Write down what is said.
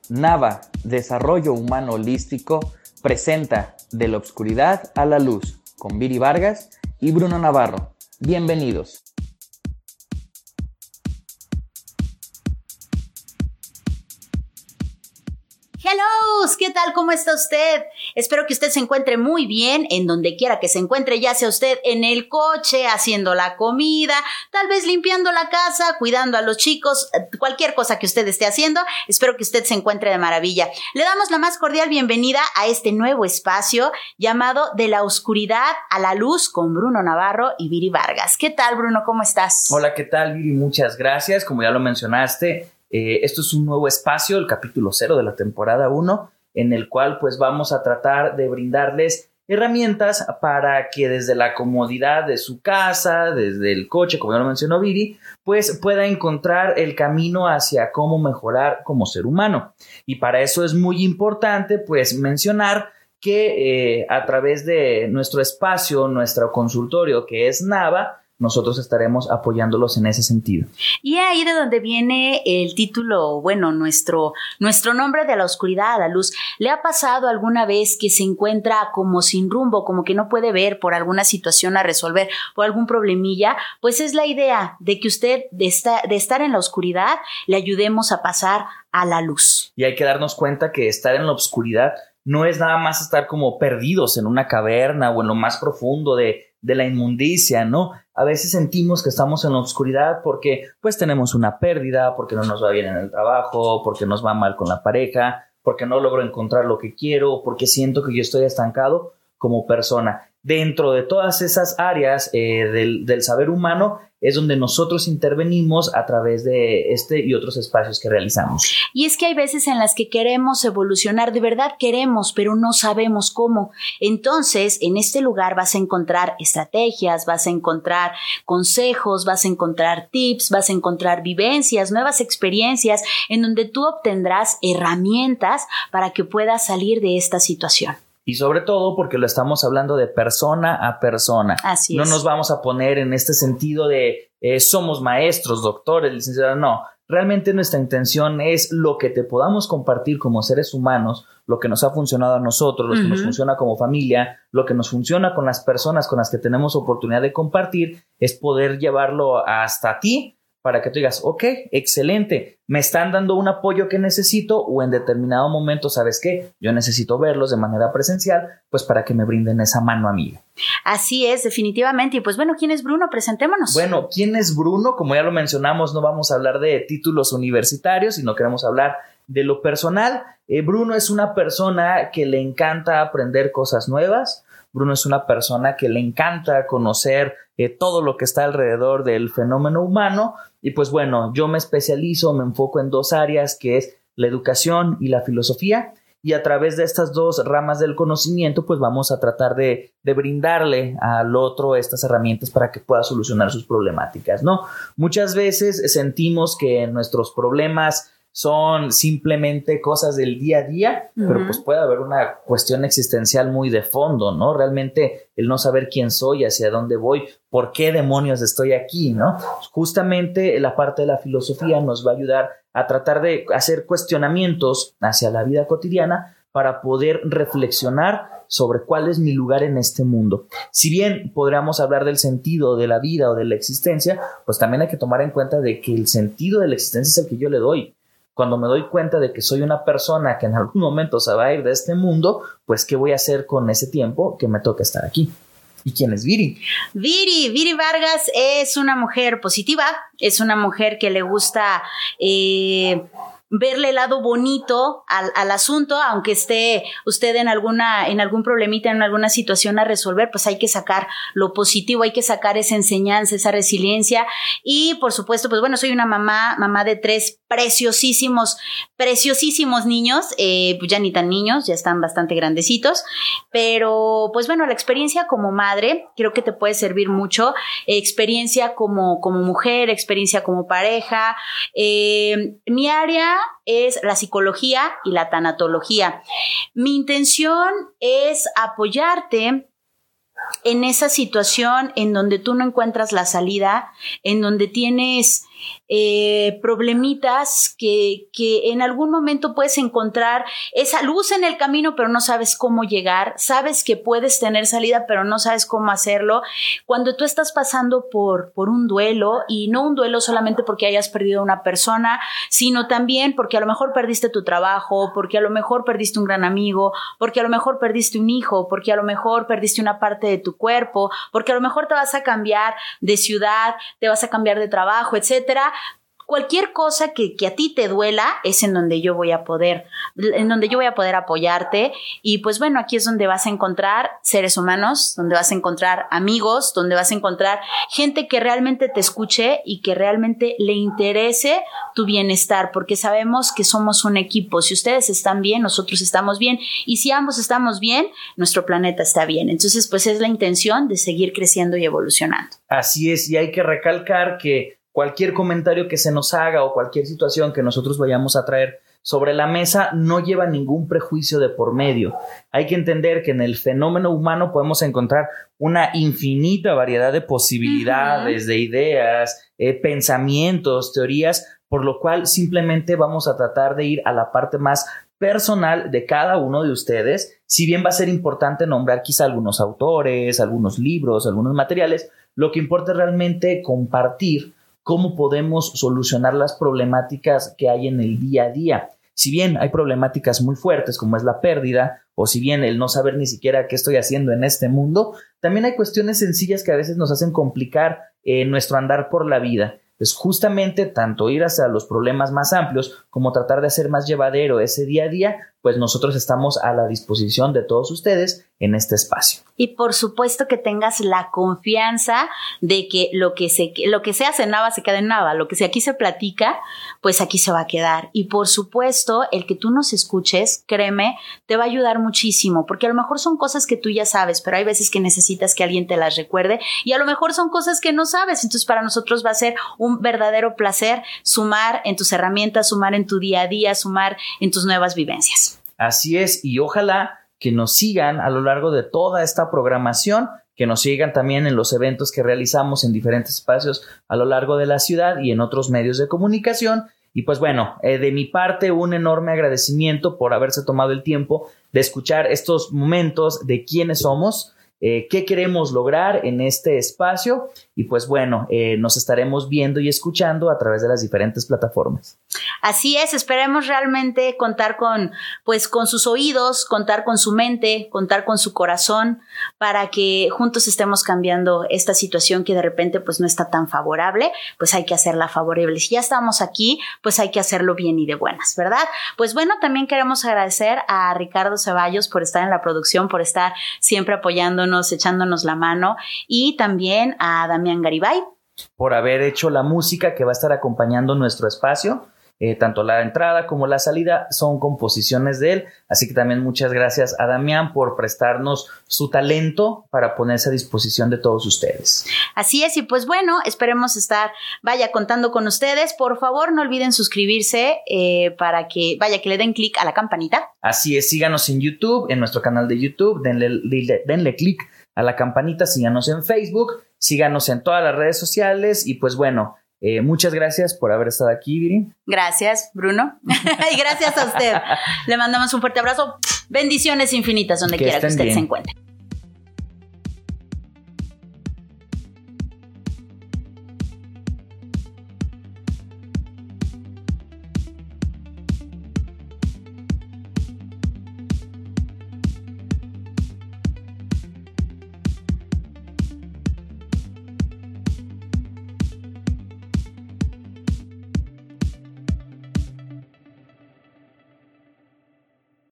Nava, Desarrollo Humano Holístico, presenta De la Obscuridad a la Luz con Viri Vargas y Bruno Navarro. Bienvenidos. Hello, ¿qué tal? ¿Cómo está usted? Espero que usted se encuentre muy bien en donde quiera que se encuentre, ya sea usted en el coche, haciendo la comida, tal vez limpiando la casa, cuidando a los chicos, cualquier cosa que usted esté haciendo. Espero que usted se encuentre de maravilla. Le damos la más cordial bienvenida a este nuevo espacio llamado De la Oscuridad a la Luz con Bruno Navarro y Viri Vargas. ¿Qué tal, Bruno? ¿Cómo estás? Hola, ¿qué tal, Viri? Muchas gracias. Como ya lo mencionaste, esto es un nuevo espacio, el capítulo 0 de la temporada 1, en el cual pues vamos a tratar de brindarles herramientas para que desde la comodidad de su casa, desde el coche, como ya lo mencionó Viri, pues pueda encontrar el camino hacia cómo mejorar como ser humano. Y para eso es muy importante pues mencionar que a través de nuestro espacio, nuestro consultorio que es Nava, nosotros estaremos apoyándolos en ese sentido. Y ahí de donde viene el título, bueno, nuestro nombre, De la Oscuridad a la Luz. ¿Le ha pasado alguna vez que se encuentra como sin rumbo, como que no puede ver por alguna situación a resolver, por algún problemilla? Pues es la idea de que usted, de estar en la oscuridad, le ayudemos a pasar a la luz. Y hay que darnos cuenta que estar en la oscuridad no es nada más estar como perdidos en una caverna o en lo más profundo de la inmundicia, ¿no? A veces sentimos que estamos en la oscuridad porque pues tenemos una pérdida, porque no nos va bien en el trabajo, porque nos va mal con la pareja, porque no logro encontrar lo que quiero, porque siento que yo estoy estancado como persona. Dentro de todas esas áreas del saber humano es donde nosotros intervenimos a través de este y otros espacios que realizamos. Y es que hay veces en las que queremos evolucionar, de verdad queremos, pero no sabemos cómo. Entonces, en este lugar vas a encontrar estrategias, vas a encontrar consejos, vas a encontrar tips, vas a encontrar vivencias, nuevas experiencias, en donde tú obtendrás herramientas para que puedas salir de esta situación. Y sobre todo porque lo estamos hablando de persona a persona. Así es. No nos vamos a poner en este sentido de somos maestros, doctores, licenciados. No, realmente nuestra intención es lo que te podamos compartir como seres humanos, lo que nos ha funcionado a nosotros, lo que nos funciona como familia, lo que nos funciona con las personas con las que tenemos oportunidad de compartir, es poder llevarlo hasta ti, para que tú digas, ok, excelente, me están dando un apoyo que necesito o en determinado momento, ¿sabes qué? Yo necesito verlos de manera presencial, pues para que me brinden esa mano amiga. Así es, definitivamente. Y pues bueno, ¿quién es Bruno? Presentémonos. Bueno, ¿quién es Bruno? Como ya lo mencionamos, no vamos a hablar de títulos universitarios, sino queremos hablar de lo personal. Bruno es una persona que le encanta aprender cosas nuevas. Bruno es una persona que le encanta conocer todo lo que está alrededor del fenómeno humano. Y pues bueno, yo me especializo, me enfoco en dos áreas, que es la educación y la filosofía. Y a través de estas dos ramas del conocimiento, pues vamos a tratar de brindarle al otro estas herramientas para que pueda solucionar sus problemáticas, ¿no? Muchas veces sentimos que nuestros problemas son simplemente cosas del día a día, pero pues puede haber una cuestión existencial muy de fondo, ¿no? Realmente el no saber quién soy, hacia dónde voy, por qué demonios estoy aquí, ¿no? Justamente la parte de la filosofía nos va a ayudar a tratar de hacer cuestionamientos hacia la vida cotidiana para poder reflexionar sobre cuál es mi lugar en este mundo. Si bien podríamos hablar del sentido de la vida o de la existencia, pues también hay que tomar en cuenta de que el sentido de la existencia es el que yo le doy. Cuando me doy cuenta de que soy una persona que en algún momento se va a ir de este mundo, pues ¿qué voy a hacer con ese tiempo que me toca estar aquí? ¿Y quién es Viri? Viri Vargas es una mujer positiva, es una mujer que le gusta verle el lado bonito al asunto, aunque esté usted en algún problemita, en alguna situación a resolver, pues hay que sacar lo positivo, hay que sacar esa enseñanza, esa resiliencia. Y por supuesto, pues bueno, soy una mamá de 3 preciosísimos niños, pues ya ni tan niños, ya están bastante grandecitos, pero pues bueno, la experiencia como madre creo que te puede servir mucho, experiencia como mujer, experiencia como pareja. Mi área es la psicología y la tanatología. Mi intención es apoyarte en esa situación en donde tú no encuentras la salida, en donde tienes problemitas que en algún momento puedes encontrar esa luz en el camino, pero no sabes cómo llegar, sabes que puedes tener salida, pero no sabes cómo hacerlo. Cuando tú estás pasando por un duelo, y no un duelo solamente porque hayas perdido a una persona, sino también porque a lo mejor perdiste tu trabajo, porque a lo mejor perdiste un gran amigo, porque a lo mejor perdiste un hijo, porque a lo mejor perdiste una parte de tu cuerpo, porque a lo mejor te vas a cambiar de ciudad, te vas a cambiar de trabajo, etcétera. Cualquier cosa que a ti te duela es en donde yo voy a poder apoyarte. Y pues bueno, aquí es donde vas a encontrar seres humanos, donde vas a encontrar amigos, donde vas a encontrar gente que realmente te escuche y que realmente le interese tu bienestar, porque sabemos que somos un equipo. Si ustedes están bien, nosotros estamos bien, y si ambos estamos bien, nuestro planeta está bien. Entonces, pues es la intención de seguir creciendo y evolucionando. Así es, y hay que recalcar que cualquier comentario que se nos haga o cualquier situación que nosotros vayamos a traer sobre la mesa no lleva ningún prejuicio de por medio. Hay que entender que en el fenómeno humano podemos encontrar una infinita variedad de posibilidades, de ideas, pensamientos, teorías, por lo cual simplemente vamos a tratar de ir a la parte más personal de cada uno de ustedes. Si bien va a ser importante nombrar quizá algunos autores, algunos libros, algunos materiales, lo que importa es realmente compartir cómo podemos solucionar las problemáticas que hay en el día a día. Si bien hay problemáticas muy fuertes como es la pérdida, o si bien el no saber ni siquiera qué estoy haciendo en este mundo, también hay cuestiones sencillas que a veces nos hacen complicar nuestro andar por la vida. Pues justamente tanto ir hacia los problemas más amplios como tratar de hacer más llevadero ese día a día, pues nosotros estamos a la disposición de todos ustedes en este espacio. Y por supuesto que tengas la confianza de que lo que se hace en Nava se queda en Nava, lo que aquí se platica, pues aquí se va a quedar. Y por supuesto, el que tú nos escuches, créeme, te va a ayudar muchísimo, porque a lo mejor son cosas que tú ya sabes, pero hay veces que necesitas que alguien te las recuerde, y a lo mejor son cosas que no sabes. Entonces para nosotros va a ser un verdadero placer sumar en tus herramientas, sumar en tu día a día, sumar en tus nuevas vivencias. Así es, y ojalá que nos sigan a lo largo de toda esta programación, que nos sigan también en los eventos que realizamos en diferentes espacios a lo largo de la ciudad y en otros medios de comunicación. Y pues bueno, de mi parte, un enorme agradecimiento por haberse tomado el tiempo de escuchar estos momentos de quiénes somos, qué queremos lograr en este espacio, y pues bueno, nos estaremos viendo y escuchando a través de las diferentes plataformas. Así es, esperemos realmente contar con sus oídos, contar con su mente, contar con su corazón, para que juntos estemos cambiando esta situación que de repente pues no está tan favorable. Pues hay que hacerla favorable. Si ya estamos aquí, pues hay que hacerlo bien y de buenas, ¿verdad? Pues bueno, también queremos agradecer a Ricardo Ceballos por estar en la producción, por estar siempre apoyándonos, echándonos la mano, y también a Damián Garibay por haber hecho la música que va a estar acompañando nuestro espacio. Tanto la entrada como la salida son composiciones de él, así que también muchas gracias a Damián por prestarnos su talento para ponerse a disposición de todos ustedes. Así es, y pues bueno, esperemos estar contando con ustedes. Por favor, no olviden suscribirse para que le den clic a la campanita. Así es, síganos en YouTube, en nuestro canal de YouTube, denle clic a la campanita, síganos en Facebook, síganos en todas las redes sociales, y pues bueno, muchas gracias por haber estado aquí, Viri. Gracias, Bruno. Y gracias a usted. Le mandamos un fuerte abrazo. Bendiciones infinitas donde quiera que usted se encuentre.